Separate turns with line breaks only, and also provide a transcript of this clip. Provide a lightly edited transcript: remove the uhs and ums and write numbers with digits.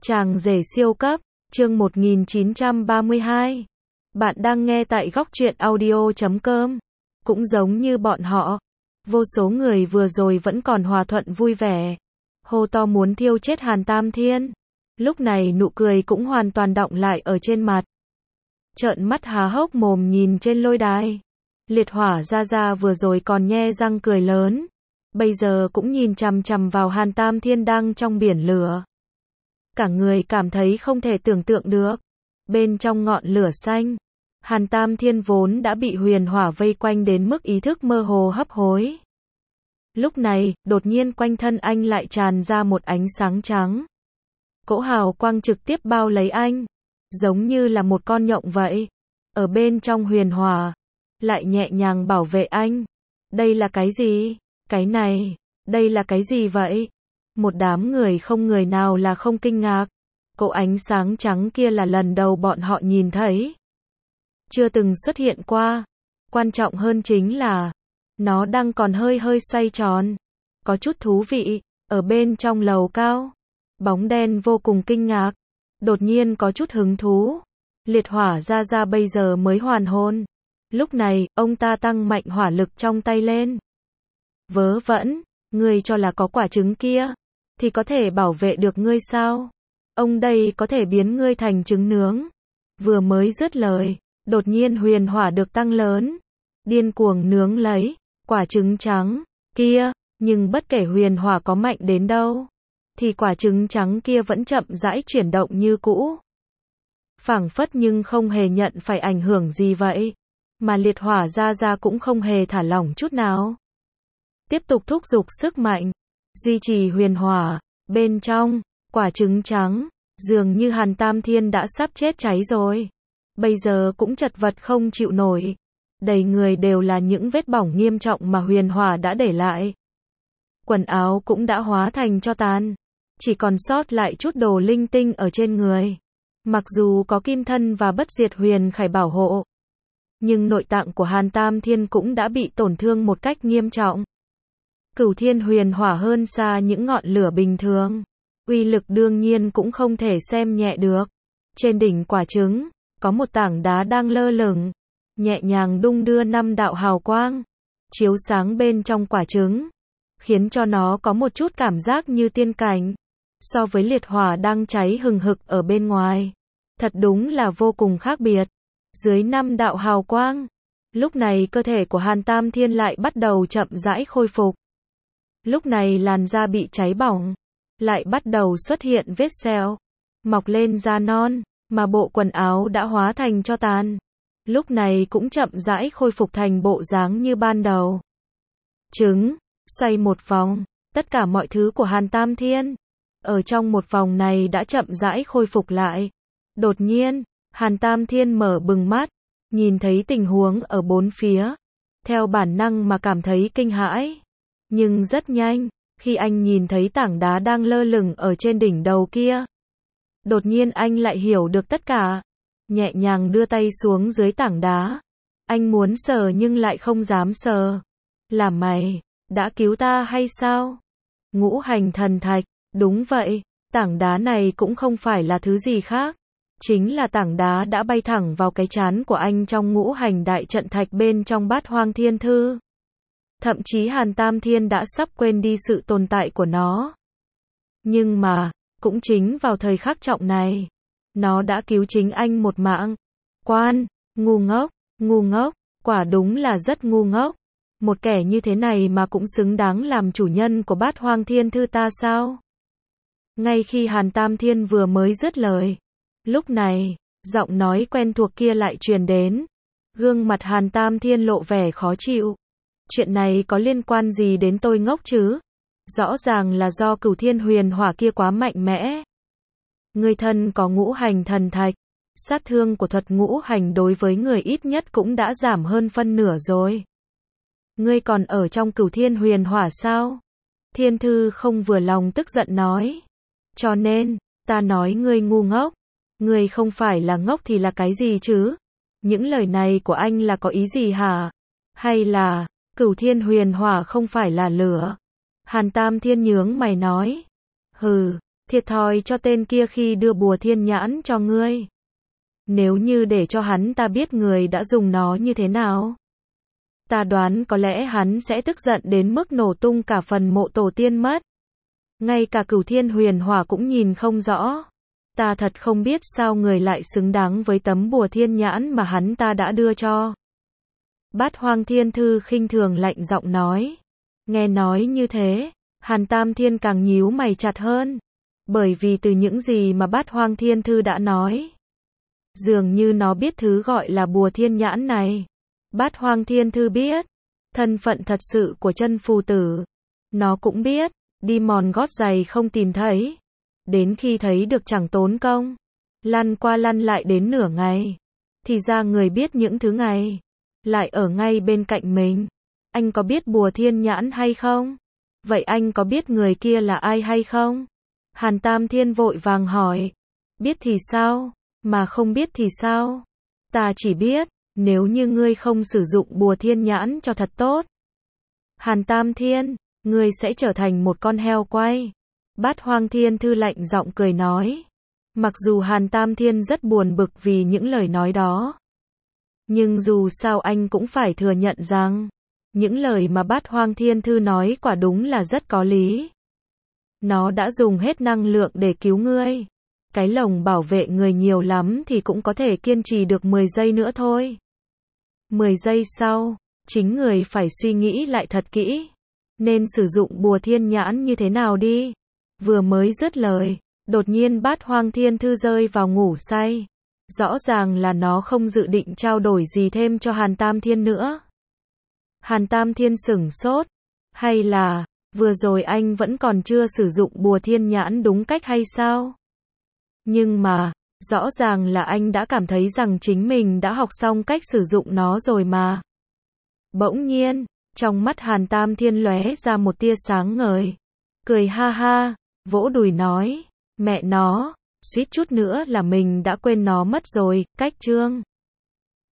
Chàng rể siêu cấp, chương 1932. Bạn đang nghe tại góc truyện audio.com. Cũng giống như bọn họ, vô số người vừa rồi vẫn còn hòa thuận vui vẻ, hô to muốn thiêu chết Hàn Tam Thiên. Lúc này nụ cười cũng hoàn toàn đọng lại ở trên mặt. Trợn mắt há hốc mồm nhìn trên lôi đài. Liệt Hỏa Gia Gia vừa rồi còn nhe răng cười lớn, bây giờ cũng nhìn chằm chằm vào Hàn Tam Thiên đang trong biển lửa. Cả người cảm thấy không thể tưởng tượng được. Bên trong ngọn lửa xanh, Hàn Tam Thiên vốn đã bị huyền hỏa vây quanh đến mức ý thức mơ hồ hấp hối. Lúc này, đột nhiên quanh thân anh lại tràn ra một ánh sáng trắng. Cỗ hào quang trực tiếp bao lấy anh, giống như là một con nhộng vậy. Ở bên trong huyền hỏa, lại nhẹ nhàng bảo vệ anh. Đây là cái gì? Cái này, đây là cái gì vậy? Một đám người không người nào là không kinh ngạc. Cỗ ánh sáng trắng kia là lần đầu bọn họ nhìn thấy. Chưa từng xuất hiện qua. Quan trọng hơn chính là, nó đang còn hơi hơi xoay tròn. Có chút thú vị. Ở bên trong lầu cao, bóng đen vô cùng kinh ngạc. Đột nhiên có chút hứng thú. Liệt Hỏa Gia Gia bây giờ mới hoàn hồn. Lúc này, ông ta tăng mạnh hỏa lực trong tay lên. Vớ vẩn, ngươi cho là có quả trứng kia thì có thể bảo vệ được ngươi sao? Ông đây có thể biến ngươi thành trứng nướng. Vừa mới dứt lời, đột nhiên huyền hỏa được tăng lớn, điên cuồng nướng lấy quả trứng trắng kia, nhưng bất kể huyền hỏa có mạnh đến đâu, thì quả trứng trắng kia vẫn chậm rãi chuyển động như cũ. Phảng phất nhưng không hề nhận phải ảnh hưởng gì vậy, mà Liệt Hỏa Gia Gia cũng không hề thả lỏng chút nào. Tiếp tục thúc giục sức mạnh, duy trì huyền hỏa. Bên trong quả trứng trắng, dường như Hàn Tam Thiên đã sắp chết cháy rồi. Bây giờ cũng chật vật không chịu nổi. Đầy người đều là những vết bỏng nghiêm trọng mà huyền hỏa đã để lại. Quần áo cũng đã hóa thành tro tàn, chỉ còn sót lại chút đồ linh tinh ở trên người. Mặc dù có kim thân và bất diệt huyền khải bảo hộ, nhưng nội tạng của Hàn Tam Thiên cũng đã bị tổn thương một cách nghiêm trọng. Cửu thiên huyền hỏa hơn xa những ngọn lửa bình thường. Uy lực đương nhiên cũng không thể xem nhẹ được. Trên đỉnh quả trứng, có một tảng đá đang lơ lửng, nhẹ nhàng đung đưa 5 đạo hào quang, chiếu sáng bên trong quả trứng, khiến cho nó có một chút cảm giác như tiên cảnh. So với liệt hỏa đang cháy hừng hực ở bên ngoài, thật đúng là vô cùng khác biệt. Dưới 5 đạo hào quang, lúc này cơ thể của Hàn Tam Thiên lại bắt đầu chậm rãi khôi phục. Lúc này làn da bị cháy bỏng, lại bắt đầu xuất hiện vết sẹo, mọc lên da non, mà bộ quần áo đã hóa thành tro tàn. Lúc này cũng chậm rãi khôi phục thành bộ dáng như ban đầu. Trứng, xoay một vòng, tất cả mọi thứ của Hàn Tam Thiên, ở trong một vòng này đã chậm rãi khôi phục lại. Đột nhiên, Hàn Tam Thiên mở bừng mắt, nhìn thấy tình huống ở bốn phía, theo bản năng mà cảm thấy kinh hãi. Nhưng rất nhanh, khi anh nhìn thấy tảng đá đang lơ lửng ở trên đỉnh đầu kia, đột nhiên anh lại hiểu được tất cả. Nhẹ nhàng đưa tay xuống dưới tảng đá. Anh muốn sờ nhưng lại không dám sờ. Là mày đã cứu ta hay sao? Ngũ hành thần thạch, đúng vậy, tảng đá này cũng không phải là thứ gì khác, chính là tảng đá đã bay thẳng vào cái trán của anh trong ngũ hành đại trận thạch bên trong Bát Hoang Thiên Thư. Thậm chí Hàn Tam Thiên đã sắp quên đi sự tồn tại của nó. Nhưng mà, cũng chính vào thời khắc trọng này, nó đã cứu chính anh một mạng. Ngu ngốc, quả đúng là rất ngu ngốc. Một kẻ như thế này mà cũng xứng đáng làm chủ nhân của Bát Hoang Thiên Thư ta sao? Ngay khi Hàn Tam Thiên vừa mới dứt lời, lúc này, giọng nói quen thuộc kia lại truyền đến. Gương mặt Hàn Tam Thiên lộ vẻ khó chịu. Chuyện này có liên quan gì đến tôi ngốc chứ? Rõ ràng là do cửu thiên huyền hỏa kia quá mạnh mẽ. Người thân có ngũ hành thần thạch, sát thương của thuật ngũ hành đối với người ít nhất cũng đã giảm hơn phân nửa rồi. Ngươi còn ở trong cửu thiên huyền hỏa sao? Thiên Thư không vừa lòng tức giận nói. Cho nên, ta nói ngươi ngu ngốc. Ngươi không phải là ngốc thì là cái gì chứ? Những lời này của anh là có ý gì hả? Hay là, cửu thiên huyền hỏa không phải là lửa? Hàn Tam Thiên nhướng mày nói. Hừ, thiệt thòi cho tên kia khi đưa bùa thiên nhãn cho ngươi. Nếu như để cho hắn ta biết người đã dùng nó như thế nào, ta đoán có lẽ hắn sẽ tức giận đến mức nổ tung cả phần mộ tổ tiên mất. Ngay cả Cửu Thiên Huyền Hỏa cũng nhìn không rõ. Ta thật không biết sao người lại xứng đáng với tấm bùa thiên nhãn mà hắn ta đã đưa cho. Bát Hoang Thiên Thư khinh thường lạnh giọng nói. Nghe nói như thế, Hàn Tam Thiên càng nhíu mày chặt hơn. Bởi vì từ những gì mà Bát Hoang Thiên Thư đã nói, dường như nó biết thứ gọi là bùa thiên nhãn này. Bát Hoang Thiên Thư biết thân phận thật sự của chân phù tử. Nó cũng biết, đi mòn gót giày không tìm thấy. Đến khi thấy được chẳng tốn công. Lăn qua lăn lại đến nửa ngày. Thì ra người biết những thứ này lại ở ngay bên cạnh mình. Anh có biết bùa thiên nhãn hay không? Vậy anh có biết người kia là ai hay không? Hàn Tam Thiên vội vàng hỏi. Biết thì sao? Mà không biết thì sao? Ta chỉ biết, nếu như ngươi không sử dụng bùa thiên nhãn cho thật tốt, Hàn Tam Thiên, ngươi sẽ trở thành một con heo quay. Bát Hoang Thiên Thư lạnh giọng cười nói. Mặc dù Hàn Tam Thiên rất buồn bực vì những lời nói đó, nhưng dù sao anh cũng phải thừa nhận rằng những lời mà Bát Hoang Thiên Thư nói quả đúng là rất có lý. Nó đã dùng hết năng lượng để cứu ngươi. Cái lồng bảo vệ người nhiều lắm thì cũng có thể kiên trì được 10 giây nữa thôi. 10 giây sau, chính người phải suy nghĩ lại thật kỹ. Nên sử dụng bùa thiên nhãn như thế nào đi. Vừa mới dứt lời, đột nhiên Bát Hoang Thiên Thư rơi vào ngủ say. Rõ ràng là nó không dự định trao đổi gì thêm cho Hàn Tam Thiên nữa. Hàn Tam Thiên sửng sốt. Hay là, vừa rồi anh vẫn còn chưa sử dụng bùa thiên nhãn đúng cách hay sao? Nhưng mà, rõ ràng là anh đã cảm thấy rằng chính mình đã học xong cách sử dụng nó rồi mà. Bỗng nhiên, trong mắt Hàn Tam Thiên lóe ra một tia sáng ngời. Cười ha ha, vỗ đùi nói, mẹ nó, suýt chút nữa là mình đã quên nó mất rồi. Cách chương